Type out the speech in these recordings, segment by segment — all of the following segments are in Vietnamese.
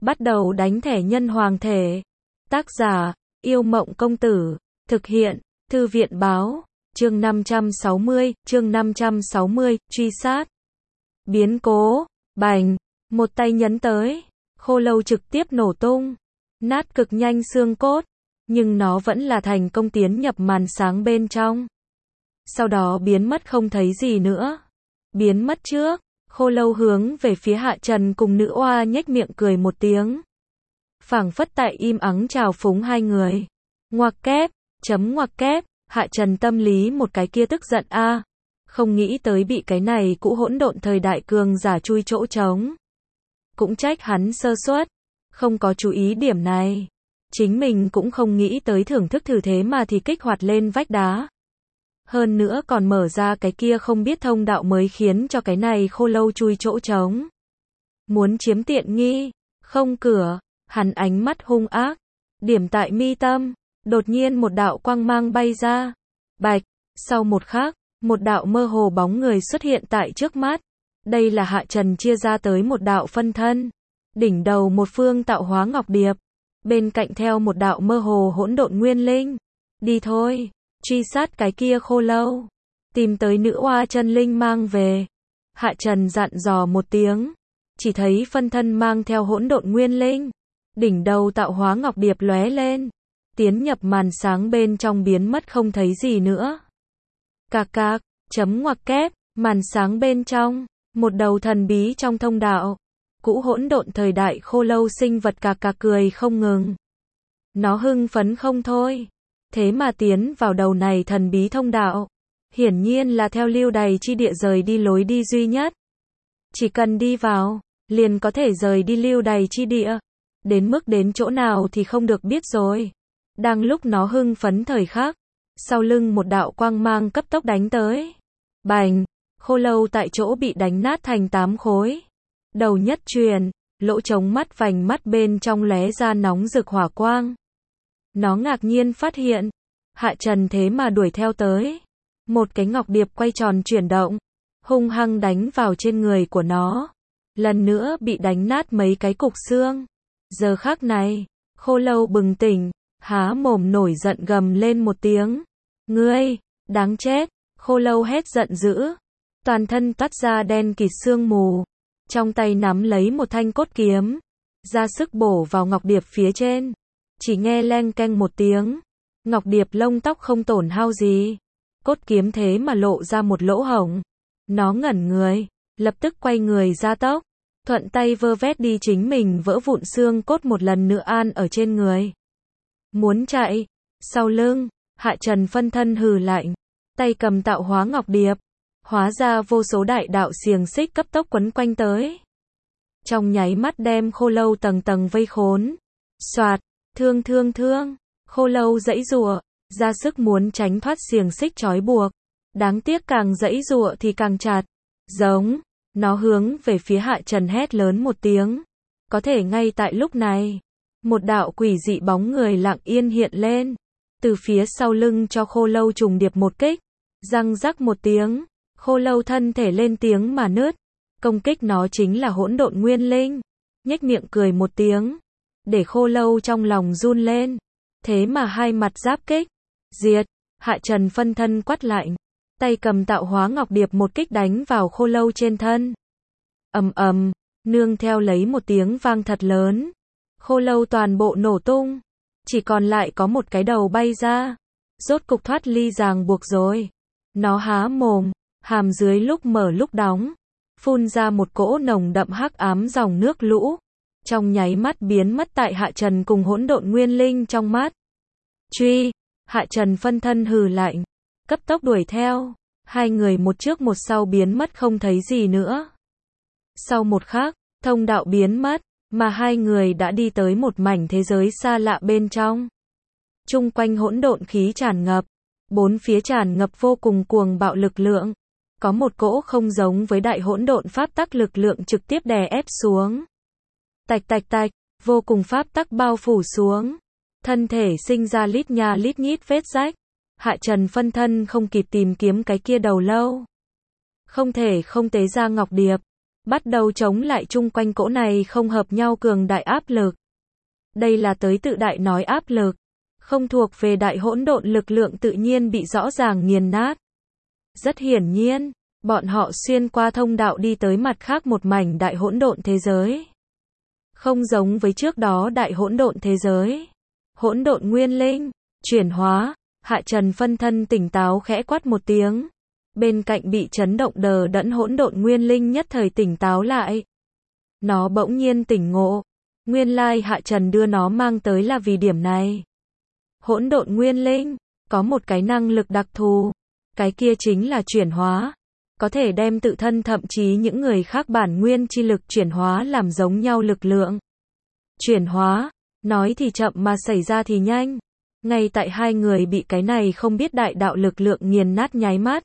Bắt đầu đánh thẻ nhân hoàng thể. Tác giả, Yêu Mộng Công Tử. Thực hiện, Thư viện báo. Chương 560, truy sát. Biến cố, bành, một tay nhấn tới. Khô lâu trực tiếp nổ tung. Nát cực nhanh xương cốt. Nhưng nó vẫn là thành công tiến nhập màn sáng bên trong. Sau đó biến mất không thấy gì nữa. Biến mất trước, khô lâu hướng về phía Hạ Trần cùng nữ oa nhếch miệng cười một tiếng. Phảng phất tại im ắng chào phúng hai người. Ngoặc kép, ngoặc kép, Hạ Trần tâm lý một cái kia tức giận a, không nghĩ tới bị cái này cũ hỗn độn thời đại cường giả chui chỗ trống. Cũng trách hắn sơ suất, không có chú ý điểm này. Chính mình cũng không nghĩ tới thưởng thức thử thế mà thì kích hoạt lên vách đá. Hơn nữa còn mở ra cái kia không biết thông đạo mới khiến cho cái này khô lâu chui chỗ trống. Muốn chiếm tiện nghi, không cửa, hắn ánh mắt hung ác, điểm tại mi tâm, đột nhiên một đạo quang mang bay ra. Bạch, sau một khắc, một đạo mơ hồ bóng người xuất hiện tại trước mắt. Đây là Hạ Trần chia ra tới một đạo phân thân. Đỉnh đầu một phương tạo hóa ngọc điệp, bên cạnh theo một đạo mơ hồ hỗn độn nguyên linh. Đi thôi, truy sát cái kia khô lâu, tìm tới nữ oa chân linh mang về. Hạ Trần dặn dò một tiếng, chỉ thấy phân thân mang theo hỗn độn nguyên linh, đỉnh đầu tạo hóa ngọc điệp lóe lên, tiến nhập màn sáng bên trong biến mất không thấy gì nữa. Cạc cạc, ngoặc kép, màn sáng bên trong, một đầu thần bí trong thông đạo. Cũ hỗn độn thời đại khô lâu sinh vật cạc cạc cười không ngừng. Nó hưng phấn không thôi. Thế mà tiến vào đầu này thần bí thông đạo. Hiển nhiên là theo lưu đày chi địa rời đi lối đi duy nhất. Chỉ cần đi vào, liền có thể rời đi lưu đày chi địa. Đến mức đến chỗ nào thì không được biết rồi. Đang lúc nó hưng phấn thời khắc, sau lưng một đạo quang mang cấp tốc đánh tới. Bành, khô lâu tại chỗ bị đánh nát thành 8 khối. Đầu nhất truyền, lỗ trống mắt vành mắt bên trong lóe ra nóng rực hỏa quang. Nó ngạc nhiên phát hiện, Hạ Trần thế mà đuổi theo tới. Một cái ngọc điệp quay tròn chuyển động, hung hăng đánh vào trên người của nó. Lần nữa bị đánh nát mấy cái cục xương. Giờ khắc này, khô lâu bừng tỉnh, há mồm nổi giận gầm lên một tiếng. Ngươi, đáng chết, khô lâu hét giận dữ. Toàn thân toát ra đen kịt sương mù. Trong tay nắm lấy một thanh cốt kiếm, ra sức bổ vào ngọc điệp phía trên. Chỉ nghe leng keng một tiếng, ngọc điệp lông tóc không tổn hao gì. Cốt kiếm thế mà lộ ra một lỗ hổng. Nó ngẩn người, lập tức quay người ra tốc, thuận tay vơ vét đi chính mình vỡ vụn xương cốt một lần nữa an ở trên người. Muốn chạy, sau lưng, Hạ Trần phân thân hừ lạnh, tay cầm tạo hóa ngọc điệp. Hóa ra vô số đại đạo xiềng xích cấp tốc quấn quanh tới. Trong nháy mắt đem khô lâu tầng tầng vây khốn. Soạt, thương, khô lâu giãy giụa, ra sức muốn tránh thoát xiềng xích trói buộc. Đáng tiếc càng giãy giụa thì càng chặt. Giống, nó hướng về phía Hạ Trần hét lớn một tiếng. Có thể ngay tại lúc này, một đạo quỷ dị bóng người lặng yên hiện lên. Từ phía sau lưng cho khô lâu trùng điệp một kích. Răng rắc một tiếng. Khô lâu thân thể lên tiếng mà nứt. Công kích nó chính là hỗn độn nguyên linh. Nhếch miệng cười một tiếng, để khô lâu trong lòng run lên. Thế mà hai mặt giáp kích. Diệt, Hạ Trần phân thân quát lạnh. Tay cầm tạo hóa ngọc điệp một kích đánh vào khô lâu trên thân. Ầm ầm, nương theo lấy một tiếng vang thật lớn. Khô lâu toàn bộ nổ tung. Chỉ còn lại có một cái đầu bay ra. Rốt cục thoát ly ràng buộc rồi. Nó há mồm. Hàm dưới lúc mở lúc đóng, phun ra một cỗ nồng đậm hắc ám dòng nước lũ, trong nháy mắt biến mất tại Hạ Trần cùng hỗn độn nguyên linh trong mắt. Truy, Hạ Trần phân thân hừ lạnh, cấp tốc đuổi theo, hai người một trước một sau biến mất không thấy gì nữa. Sau một khắc, thông đạo biến mất, mà hai người đã đi tới một mảnh thế giới xa lạ bên trong. Chung quanh hỗn độn khí tràn ngập, bốn phía tràn ngập vô cùng cuồng bạo lực lượng. Có một cỗ không giống với đại hỗn độn pháp tắc lực lượng trực tiếp đè ép xuống. Tạch tạch tạch, vô cùng pháp tắc bao phủ xuống. Thân thể sinh ra lít nha lít nhít vết rách. Hạ Trần phân thân không kịp tìm kiếm cái kia đầu lâu. Không thể không tế ra ngọc điệp. bắt đầu chống lại chung quanh cỗ này không hợp nhau cường đại áp lực. Đây là tới tự đại nói áp lực, không thuộc về đại hỗn độn lực lượng tự nhiên bị rõ ràng nghiền nát. Rất hiển nhiên, bọn họ xuyên qua thông đạo đi tới mặt khác một mảnh đại hỗn độn thế giới. Không giống với trước đó đại hỗn độn thế giới. Hỗn độn nguyên linh, chuyển hóa, Hạ Trần phân thân tỉnh táo khẽ quát một tiếng. Bên cạnh bị chấn động đờ đẫn hỗn độn nguyên linh nhất thời tỉnh táo lại. Nó bỗng nhiên tỉnh ngộ. Nguyên lai Hạ Trần đưa nó mang tới là vì điểm này. Hỗn độn nguyên linh, có một cái năng lực đặc thù. Cái kia chính là chuyển hóa. Có thể đem tự thân thậm chí những người khác bản nguyên chi lực chuyển hóa làm giống nhau lực lượng. Chuyển hóa, nói thì chậm mà xảy ra thì nhanh. Ngay tại hai người bị cái này không biết đại đạo lực lượng nghiền nát nháy mắt.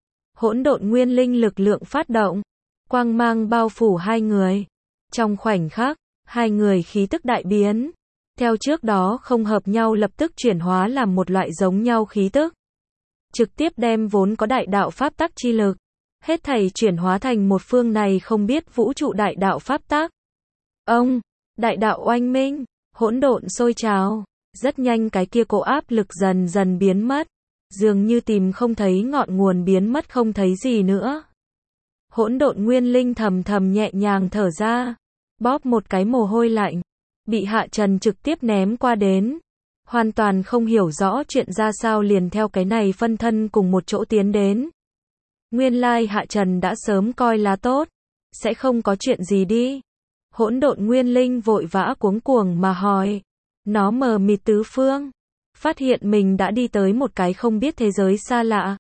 Hỗn độn nguyên linh lực lượng phát động, quang mang bao phủ hai người. Trong khoảnh khắc, hai người khí tức đại biến. Theo trước đó không hợp nhau lập tức chuyển hóa làm một loại giống nhau khí tức. Trực tiếp đem vốn có đại đạo pháp tắc chi lực. Hết thảy chuyển hóa thành một phương này không biết vũ trụ đại đạo pháp tắc. Ông, đại đạo oanh minh, hỗn độn sôi trào. Rất nhanh cái kia cổ áp lực dần dần biến mất. Dường như tìm không thấy ngọn nguồn biến mất không thấy gì nữa. Hỗn độn nguyên linh thầm thầm nhẹ nhàng thở ra. Bóp một cái mồ hôi lạnh. Bị Hạ Trần trực tiếp ném qua đến. Hoàn toàn không hiểu rõ chuyện ra sao liền theo cái này phân thân cùng một chỗ tiến đến. Nguyên lai Hạ Trần đã sớm coi là tốt. Sẽ không có chuyện gì đi. Hỗn độn nguyên linh vội vã cuống cuồng mà hỏi. Nó mờ mịt tứ phương. Phát hiện mình đã đi tới một cái không biết thế giới xa lạ.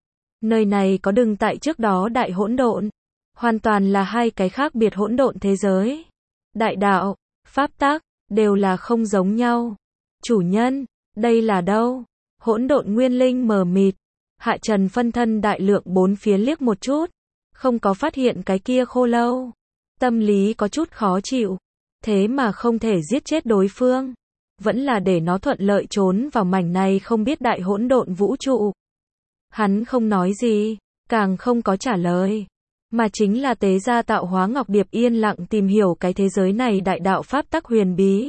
Nơi này có đừng tại trước đó đại hỗn độn. Hoàn toàn là hai cái khác biệt hỗn độn thế giới. Đại đạo, pháp tắc, đều là không giống nhau. Chủ nhân, đây là đâu? Hỗn độn nguyên linh mờ mịt. Hạ Trần phân thân đại lượng bốn phía liếc một chút. Không có phát hiện cái kia khô lâu. Tâm lý có chút khó chịu. Thế mà không thể giết chết đối phương. Vẫn là để nó thuận lợi trốn vào mảnh này không biết đại hỗn độn vũ trụ. Hắn không nói gì, càng không có trả lời. Mà chính là tế gia tạo hóa ngọc điệp yên lặng tìm hiểu cái thế giới này đại đạo pháp tắc huyền bí.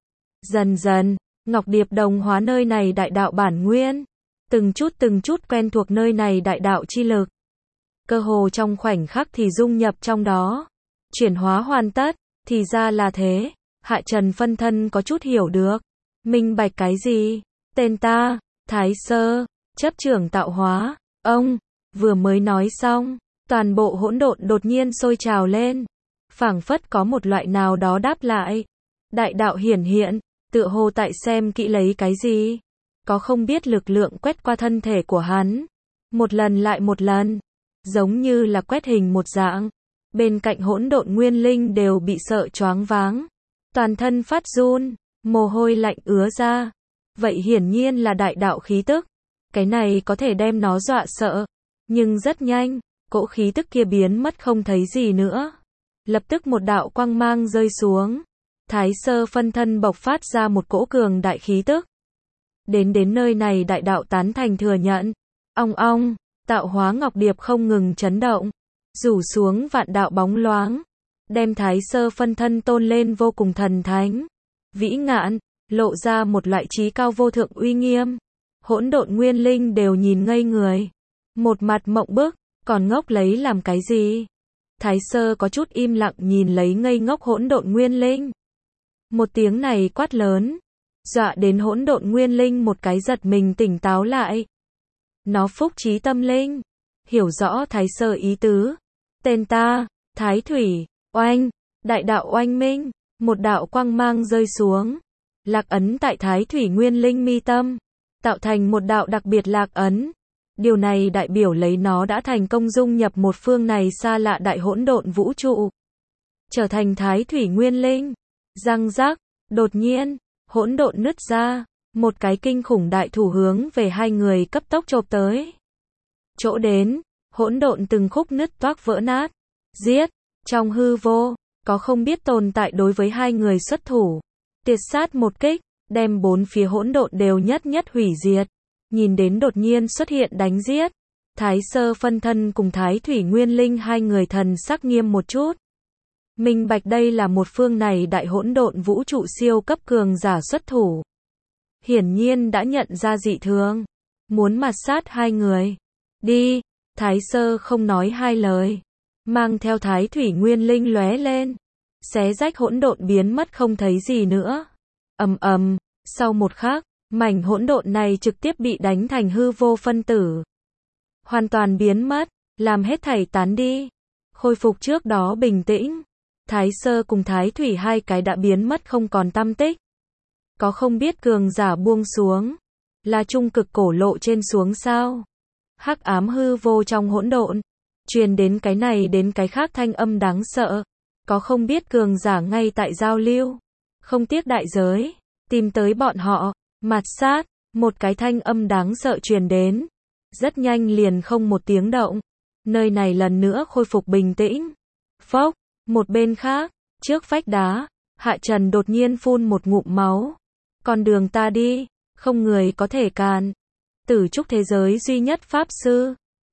Dần dần, ngọc điệp đồng hóa nơi này đại đạo bản nguyên. Từng chút quen thuộc nơi này đại đạo chi lực. Cơ hồ trong khoảnh khắc thì dung nhập trong đó. Chuyển hóa hoàn tất, thì ra là thế. Hạ Trần phân thân có chút hiểu được. Minh bạch cái gì? Tên ta, Thái Sơ, chấp trưởng tạo hóa. Ông, vừa mới nói xong, toàn bộ hỗn độn đột nhiên sôi trào lên. Phảng phất có một loại nào đó đáp lại. Đại đạo hiển hiện, tựa hồ tại xem kỹ lấy cái gì. Có không biết lực lượng quét qua thân thể của hắn. Một lần lại một lần. Giống như là quét hình một dạng. Bên cạnh hỗn độn nguyên linh đều bị sợ choáng váng. Toàn thân phát run, mồ hôi lạnh ứa ra. Vậy hiển nhiên là đại đạo khí tức. Cái này có thể đem nó dọa sợ. Nhưng rất nhanh, cỗ khí tức kia biến mất không thấy gì nữa. Lập tức một đạo quang mang rơi xuống. Thái Sơ phân thân bộc phát ra một cỗ cường đại khí tức. Đến nơi này đại đạo tán thành thừa nhận. Ong ong, tạo hóa ngọc điệp không ngừng chấn động. Rủ xuống vạn đạo bóng loáng. Đem Thái Sơ phân thân tôn lên vô cùng thần thánh. Vĩ ngạn, lộ ra một loại trí cao vô thượng uy nghiêm. Hỗn độn nguyên linh đều nhìn ngây người. Một mặt mộng bức, còn ngốc lấy làm cái gì? Thái Sơ có chút im lặng nhìn lấy ngây ngốc hỗn độn nguyên linh. Một tiếng này quát lớn. Dọa đến hỗn độn nguyên linh một cái giật mình tỉnh táo lại. Nó phúc trí tâm linh. Hiểu rõ Thái Sơ ý tứ. Tên ta, Thái Thủy, oanh, đại đạo oanh minh. Một đạo quang mang rơi xuống. Lạc ấn tại Thái Thủy nguyên linh mi tâm. Tạo thành một đạo đặc biệt lạc ấn. Điều này đại biểu lấy nó đã thành công dung nhập một phương này xa lạ đại hỗn độn vũ trụ. Trở thành Thái Thủy nguyên linh. Răng rắc, đột nhiên, hỗn độn nứt ra. Một cái kinh khủng đại thủ hướng về hai người cấp tốc chộp tới. Chỗ đến, hỗn độn từng khúc nứt toác vỡ nát. Giết, trong hư vô, có không biết tồn tại đối với hai người xuất thủ. Tiệt sát một kích, đem bốn phía hỗn độn đều nhất nhất hủy diệt. Nhìn đến đột nhiên xuất hiện đánh giết. Thái Sơ phân thân cùng Thái Thủy nguyên linh hai người thần sắc nghiêm một chút. Minh bạch đây là một phương này đại hỗn độn vũ trụ siêu cấp cường giả xuất thủ. Hiển nhiên đã nhận ra dị thường. Muốn mạt sát hai người. Đi, Thái Sơ không nói hai lời. Mang theo Thái Thủy Nguyên Linh lóe lên. Xé rách hỗn độn biến mất không thấy gì nữa. Ầm ầm, sau một khắc, mảnh hỗn độn này trực tiếp bị đánh thành hư vô phân tử. Hoàn toàn biến mất, làm hết thảy tán đi. Khôi phục trước đó bình tĩnh. Thái Sơ cùng Thái Thủy hai cái đã biến mất không còn tăm tích. Có không biết cường giả buông xuống. Là trung cực cổ lộ trên xuống sao? Hắc ám hư vô trong hỗn độn. Truyền đến cái này đến cái khác thanh âm đáng sợ. Có không biết cường giả ngay tại giao lưu. Không tiếc đại giới. Tìm tới bọn họ. Mạt sát. Một cái thanh âm đáng sợ truyền đến. Rất nhanh liền không một tiếng động. Nơi này lần nữa khôi phục bình tĩnh. Phốc. Một bên khác. Trước vách đá. Hạ Trần đột nhiên phun một ngụm máu. Con đường ta đi. Không người có thể cản. Tử trúc thế giới duy nhất pháp sư.